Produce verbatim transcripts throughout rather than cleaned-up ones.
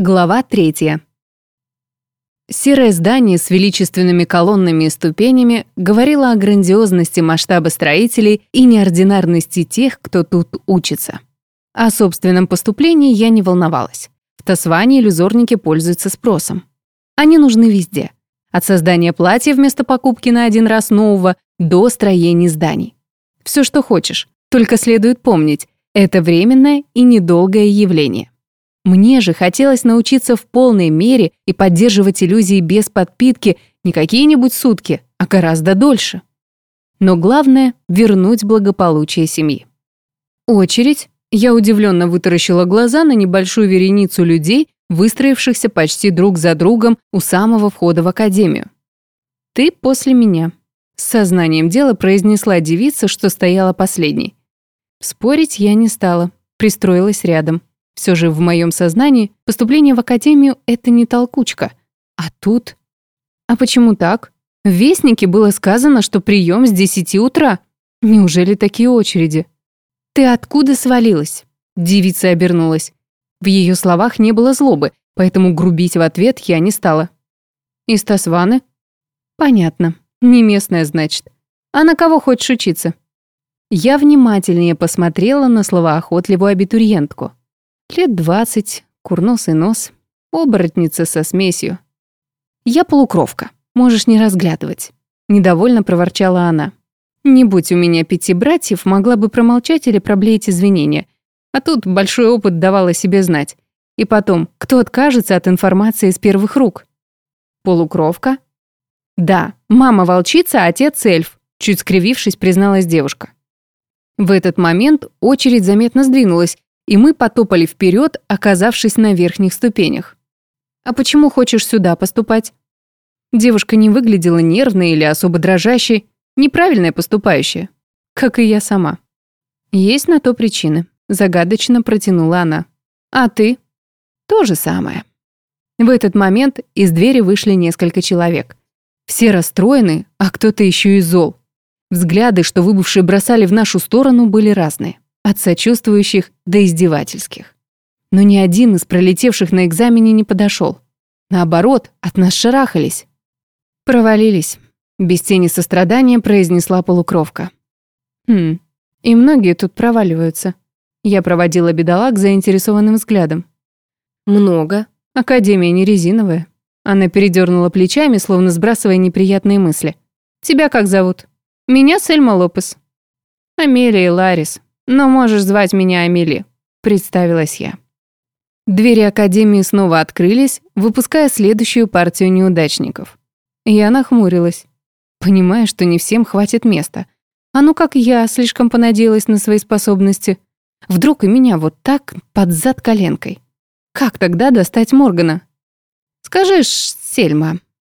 Глава третья. Серое здание с величественными колоннами и ступенями говорило о грандиозности масштаба строителей и неординарности тех, кто тут учится. О собственном поступлении я не волновалась. В Тасване иллюзорники пользуются спросом. Они нужны везде. От создания платья вместо покупки на один раз нового до строения зданий. Все, что хочешь. Только следует помнить, это временное и недолгое явление. Мне же хотелось научиться в полной мере и поддерживать иллюзии без подпитки не какие-нибудь сутки, а гораздо дольше. Но главное — вернуть благополучие семьи. Очередь. Я удивленно вытаращила глаза на небольшую вереницу людей, выстроившихся почти друг за другом у самого входа в академию. «Ты после меня», — с сознанием дела произнесла девица, что стояла последней. Спорить я не стала, пристроилась рядом. Все же в моем сознании поступление в академию — это не толкучка. А тут... А почему так? В Вестнике было сказано, что прием с десяти утра. Неужели такие очереди? «Ты откуда свалилась?» Девица обернулась. В ее словах не было злобы, поэтому грубить в ответ я не стала. «Из Тасваны?» «Понятно. Не местная, значит. А на кого хочешь учиться?» Я внимательнее посмотрела на словоохотливую абитуриентку. Лет двадцать, курносый нос, оборотница со смесью. «Я полукровка, можешь не разглядывать», — недовольно проворчала она. «Не будь у меня пяти братьев, могла бы промолчать или проблеять извинения. А тут большой опыт давал о себе знать. И потом, кто откажется от информации из первых рук?» «Полукровка?» «Да, мама волчица, а отец эльф», — чуть скривившись, призналась девушка. В этот момент очередь заметно сдвинулась, и мы потопали вперед, оказавшись на верхних ступенях. «А почему хочешь сюда поступать?» Девушка не выглядела нервной или особо дрожащей, неправильная поступающая, как и я сама. «Есть на то причины», — загадочно протянула она. «А ты?» «То же самое». В этот момент из двери вышли несколько человек. Все расстроены, а кто-то еще и зол. Взгляды, что выбывшие бросали в нашу сторону, были разные. От сочувствующих до издевательских. Но ни один из пролетевших на экзамене не подошел. Наоборот, от нас шарахались. «Провалились», — без тени сострадания произнесла полукровка. «Хм, и многие тут проваливаются». Я проводила бедолаг заинтересованным взглядом. «Много. Академия не резиновая». Она передернула плечами, словно сбрасывая неприятные мысли. «Тебя как зовут?» «Меня Сельма Лопес». «Амелия и Ларис. Но можешь звать меня Амели», — представилась я. Двери академии снова открылись, выпуская следующую партию неудачников. Я нахмурилась, понимая, что не всем хватит места. А ну как я слишком понадеялась на свои способности. Вдруг и меня вот так под зад коленкой. Как тогда достать Моргана? «Скажи, Сельма».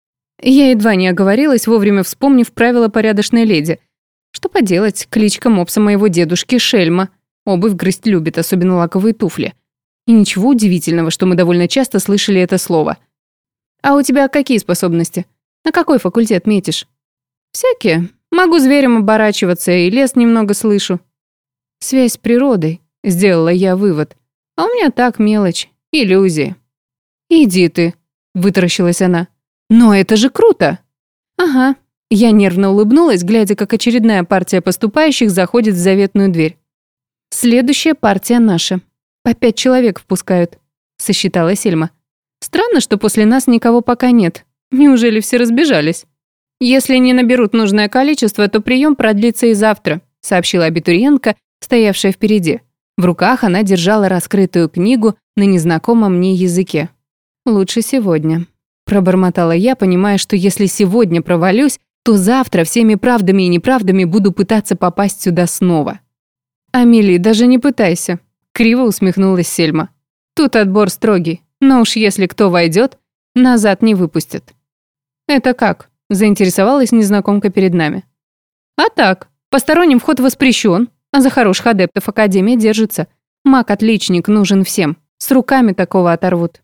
Я едва не оговорилась, вовремя вспомнив правила порядочной леди. Что поделать, кличка мопса моего дедушки Шельма. Обувь грызть любит, особенно лаковые туфли. И ничего удивительного, что мы довольно часто слышали это слово. «А у тебя какие способности? На какой факультет метишь?» «Всякие. Могу зверем оборачиваться, и лес немного слышу». «Связь с природой», — сделала я вывод. «А у меня так мелочь. Иллюзии». «Иди ты», — вытаращилась она. «Но это же круто!» «Ага». Я нервно улыбнулась, глядя, как очередная партия поступающих заходит в заветную дверь. «Следующая партия наша. По пять человек впускают», — сосчитала Сельма. «Странно, что после нас никого пока нет. Неужели все разбежались?» «Если не наберут нужное количество, то прием продлится и завтра», — сообщила абитуриентка, стоявшая впереди. В руках она держала раскрытую книгу на незнакомом мне языке. «Лучше сегодня», — пробормотала я, понимая, что если сегодня провалюсь, то завтра всеми правдами и неправдами буду пытаться попасть сюда снова. «Амели, даже не пытайся», — криво усмехнулась Сельма. «Тут отбор строгий, но уж если кто войдет, назад не выпустят». «Это как?» — заинтересовалась незнакомка перед нами. «А так, посторонним вход воспрещен, а за хороших адептов Академия держится. Маг-отличник нужен всем, с руками такого оторвут».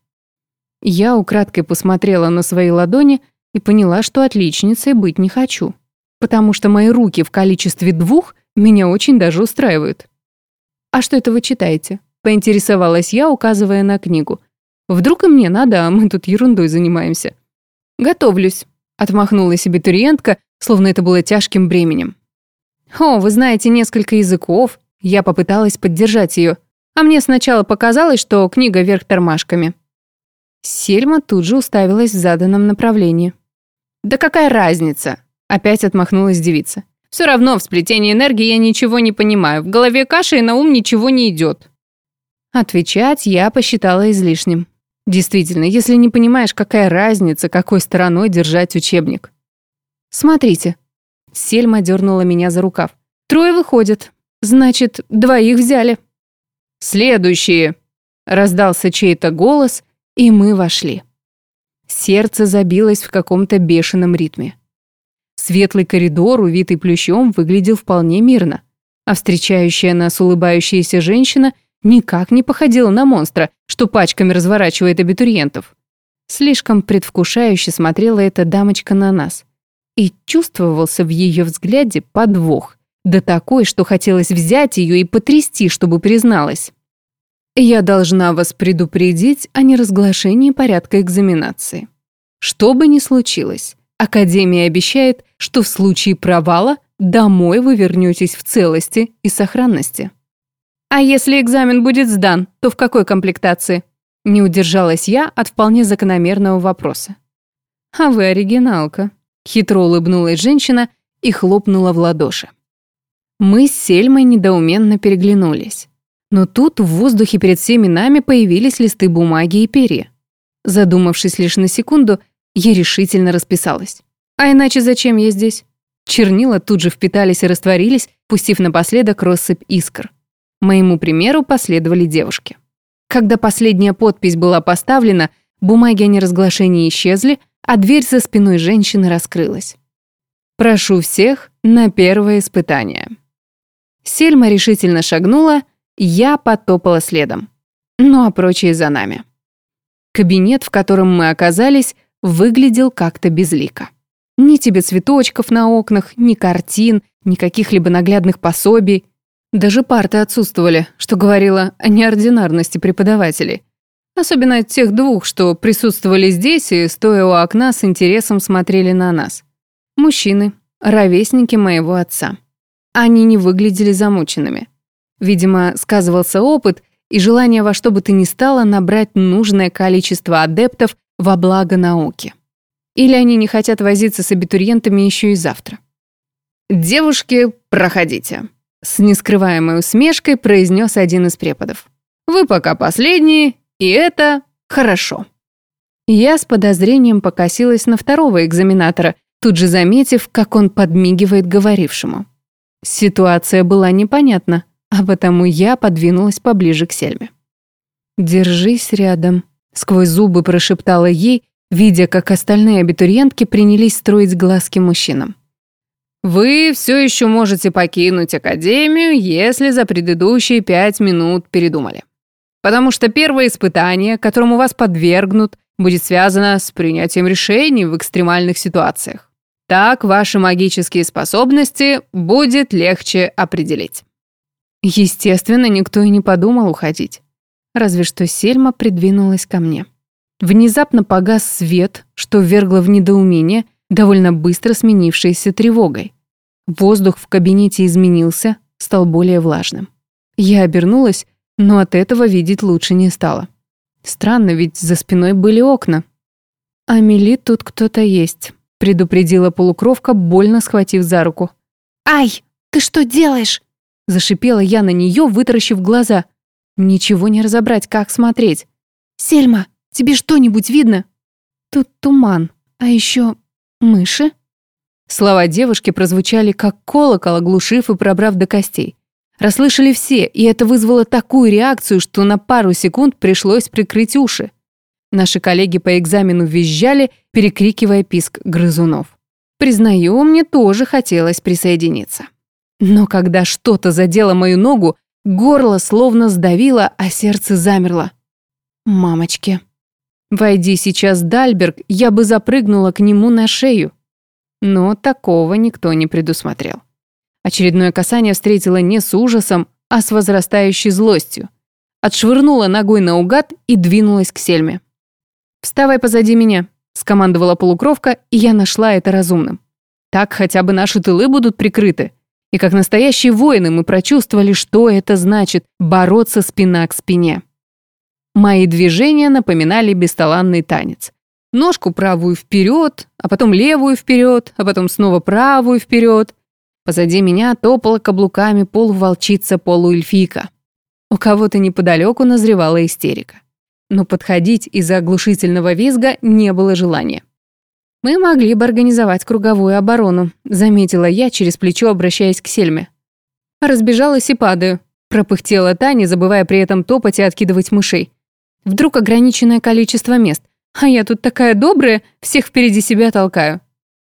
Я украдкой посмотрела на свои ладони и поняла, что отличницей быть не хочу, потому что мои руки в количестве двух меня очень даже устраивают. «А что это вы читаете?» — поинтересовалась я, указывая на книгу. Вдруг и мне надо, а мы тут ерундой занимаемся. Готовлюсь, отмахнулась абитуриентка, словно это было тяжким бременем. О, вы знаете несколько языков. Я попыталась поддержать ее, а мне сначала показалось, что книга вверх тормашками. Сельма тут же уставилась в заданном направлении. «Да какая разница?» — опять отмахнулась девица. «Все равно в сплетении энергии я ничего не понимаю. В голове каша и на ум ничего не идет». Отвечать я посчитала излишним. Действительно, если не понимаешь, какая разница, какой стороной держать учебник. «Смотрите». Сельма дернула меня за рукав. «Трое выходят. Значит, двоих взяли». «Следующие!» — раздался чей-то голос, и мы вошли. Сердце забилось в каком-то бешеном ритме. Светлый коридор, увитый плющом, выглядел вполне мирно, а встречающая нас улыбающаяся женщина никак не походила на монстра, что пачками разворачивает абитуриентов. Слишком предвкушающе смотрела эта дамочка на нас. И чувствовался в ее взгляде подвох, да такой, что хотелось взять ее и потрясти, чтобы призналась. Я должна вас предупредить о неразглашении порядка экзаменации. Что бы ни случилось, Академия обещает, что в случае провала домой вы вернетесь в целости и сохранности. А если экзамен будет сдан, то в какой комплектации? Не удержалась я от вполне закономерного вопроса. А вы оригиналка. Хитро улыбнулась женщина и хлопнула в ладоши. Мы с Сельмой недоуменно переглянулись. Но тут в воздухе перед всеми нами появились листы бумаги и перья. Задумавшись лишь на секунду, я решительно расписалась. А иначе зачем я здесь? Чернила тут же впитались и растворились, пустив напоследок россыпь искр. Моему примеру последовали девушки. Когда последняя подпись была поставлена, бумаги о неразглашении исчезли, а дверь за спиной женщины раскрылась. «Прошу всех на первое испытание». Сельма решительно шагнула, я потопала следом. Ну а прочие за нами. Кабинет, в котором мы оказались, выглядел как-то безлико. Ни тебе цветочков на окнах, ни картин, ни каких-либо наглядных пособий. Даже парты отсутствовали, что говорило о неординарности преподавателей. Особенно тех двух, что присутствовали здесь и, стоя у окна, с интересом смотрели на нас. Мужчины, ровесники моего отца. Они не выглядели замученными. Видимо, сказывался опыт и желание во что бы то ни стало набрать нужное количество адептов во благо науки. Или они не хотят возиться с абитуриентами еще и завтра. «Девушки, проходите», — с нескрываемой усмешкой произнес один из преподов. «Вы пока последние, и это хорошо». Я с подозрением покосилась на второго экзаменатора, тут же заметив, как он подмигивает говорившему. Ситуация была непонятна, а потому я подвинулась поближе к Сельме. «Держись рядом», — сквозь зубы прошептала ей, видя, как остальные абитуриентки принялись строить глазки мужчинам. «Вы все еще можете покинуть Академию, если за предыдущие пять минут передумали. Потому что первое испытание, которому вас подвергнут, будет связано с принятием решений в экстремальных ситуациях. Так ваши магические способности будет легче определить». Естественно, никто и не подумал уходить. Разве что Сельма придвинулась ко мне. Внезапно погас свет, что ввергло в недоумение, довольно быстро сменившееся тревогой. Воздух в кабинете изменился, стал более влажным. Я обернулась, но от этого видеть лучше не стало. Странно, ведь за спиной были окна. «Амели, тут кто-то есть», — предупредила полукровка, больно схватив за руку. «Ай, ты что делаешь?» — зашипела я на нее, вытаращив глаза. Ничего не разобрать, как смотреть. «Сельма, тебе что-нибудь видно?» «Тут туман, а еще мыши?» Слова девушки прозвучали как колокол, оглушив и пробрав до костей. Расслышали все, и это вызвало такую реакцию, что на пару секунд пришлось прикрыть уши. Наши коллеги по экзамену визжали, перекрикивая писк грызунов. Признаю, мне тоже хотелось присоединиться. Но когда что-то задело мою ногу, горло словно сдавило, а сердце замерло. Мамочки. Войди сейчас Дальберг, я бы запрыгнула к нему на шею. Но такого никто не предусмотрел. Очередное касание встретила не с ужасом, а с возрастающей злостью. Отшвырнула ногой наугад и двинулась к Сельме. «Вставай позади меня», — скомандовала полукровка, и я нашла это разумным. Так хотя бы наши тылы будут прикрыты. И как настоящие воины мы прочувствовали, что это значит — бороться спина к спине. Мои движения напоминали бесталанный танец. Ножку правую вперед, а потом левую вперед, а потом снова правую вперед. Позади меня топала каблуками полуволчица-полуэльфийка. У кого-то неподалеку назревала истерика. Но подходить из-за оглушительного визга не было желания. «Мы могли бы организовать круговую оборону», заметила я через плечо, обращаясь к Сельме. «Разбежалась и падаю», пропыхтела та, не забывая при этом топать и откидывать мышей. «Вдруг ограниченное количество мест, а я тут такая добрая, всех впереди себя толкаю».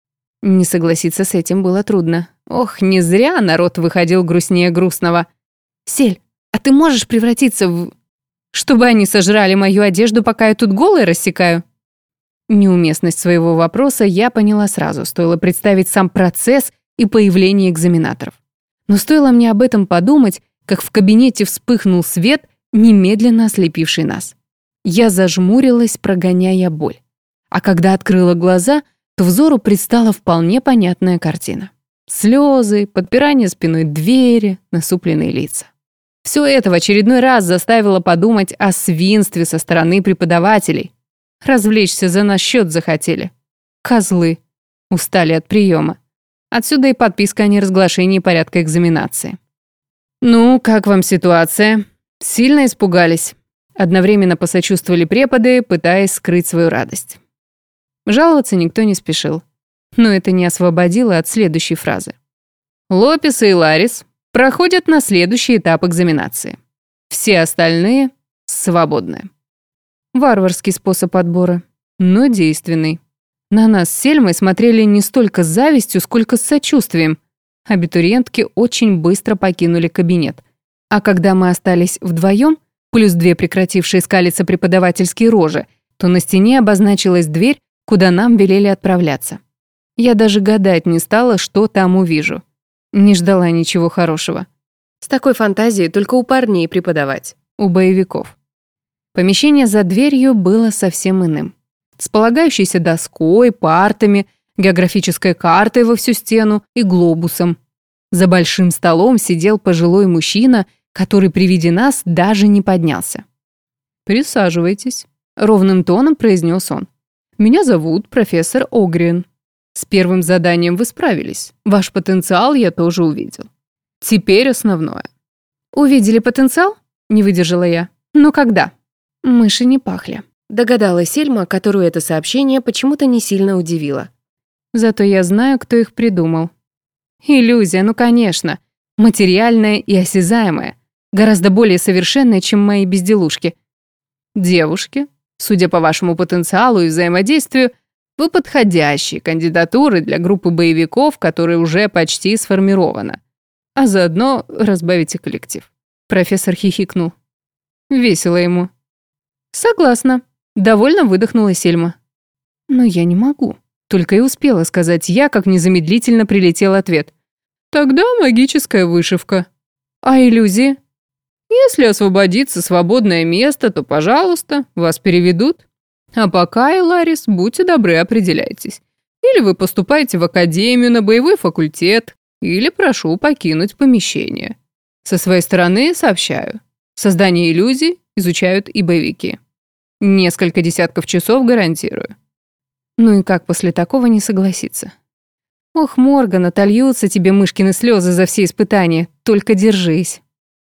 Не согласиться с этим было трудно. Ох, не зря народ выходил грустнее грустного. «Сель, а ты можешь превратиться в... чтобы они сожрали мою одежду, пока я тут голой рассекаю?» Неуместность своего вопроса я поняла сразу, стоило представить сам процесс и появление экзаменаторов. Но стоило мне об этом подумать, как в кабинете вспыхнул свет, немедленно ослепивший нас. Я зажмурилась, прогоняя боль. А когда открыла глаза, то взору предстала вполне понятная картина. Слезы, подпирание спиной двери, насупленные лица. Все это в очередной раз заставило подумать о свинстве со стороны преподавателей. Развлечься за наш счет захотели. Козлы. Устали от приема. Отсюда и подписка о неразглашении порядка экзаменации. «Ну, как вам ситуация? Сильно испугались?» Одновременно посочувствовали преподы, пытаясь скрыть свою радость. Жаловаться никто не спешил. Но это не освободило от следующей фразы. «Лопес и Ларис проходят на следующий этап экзаменации. Все остальные свободны». Варварский способ отбора, но действенный. На нас с Сельмой смотрели не столько с завистью, сколько с сочувствием. Абитуриентки очень быстро покинули кабинет. А когда мы остались вдвоем, плюс две прекратившие скалиться преподавательские рожи, то на стене обозначилась дверь, куда нам велели отправляться. Я даже гадать не стала, что там увижу. Не ждала ничего хорошего. С такой фантазией только у парней преподавать, у боевиков. Помещение за дверью было совсем иным. С полагающейся доской, партами, географической картой во всю стену и глобусом. За большим столом сидел пожилой мужчина, который при виде нас даже не поднялся. «Присаживайтесь», — ровным тоном произнес он. «Меня зовут профессор Огриен. С первым заданием вы справились. Ваш потенциал я тоже увидел. Теперь основное». «Увидели потенциал?» — не выдержала я. «Но когда?» «Мыши не пахли», — догадалась Сельма, которую это сообщение почему-то не сильно удивило. «Зато я знаю, кто их придумал». «Иллюзия, ну конечно. Материальная и осязаемая. Гораздо более совершенная, чем мои безделушки. Девушки, судя по вашему потенциалу и взаимодействию, вы подходящие кандидатуры для группы боевиков, которая уже почти сформирована. А заодно разбавите коллектив». Профессор хихикнул. Весело ему. «Согласна», — довольно выдохнула Сельма. «Но я не могу», — только и успела сказать я, как незамедлительно прилетел ответ. «Тогда магическая вышивка. А иллюзии? Если освободится свободное место, то, пожалуйста, вас переведут. А пока, Эларис, будьте добры, определяйтесь. Или вы поступаете в академию на боевой факультет, или прошу покинуть помещение. Со своей стороны сообщаю. Создание иллюзий изучают и боевики. Несколько десятков часов гарантирую». Ну и как после такого не согласиться? Ох, Морган, отольются тебе мышкины слезы за все испытания, только держись.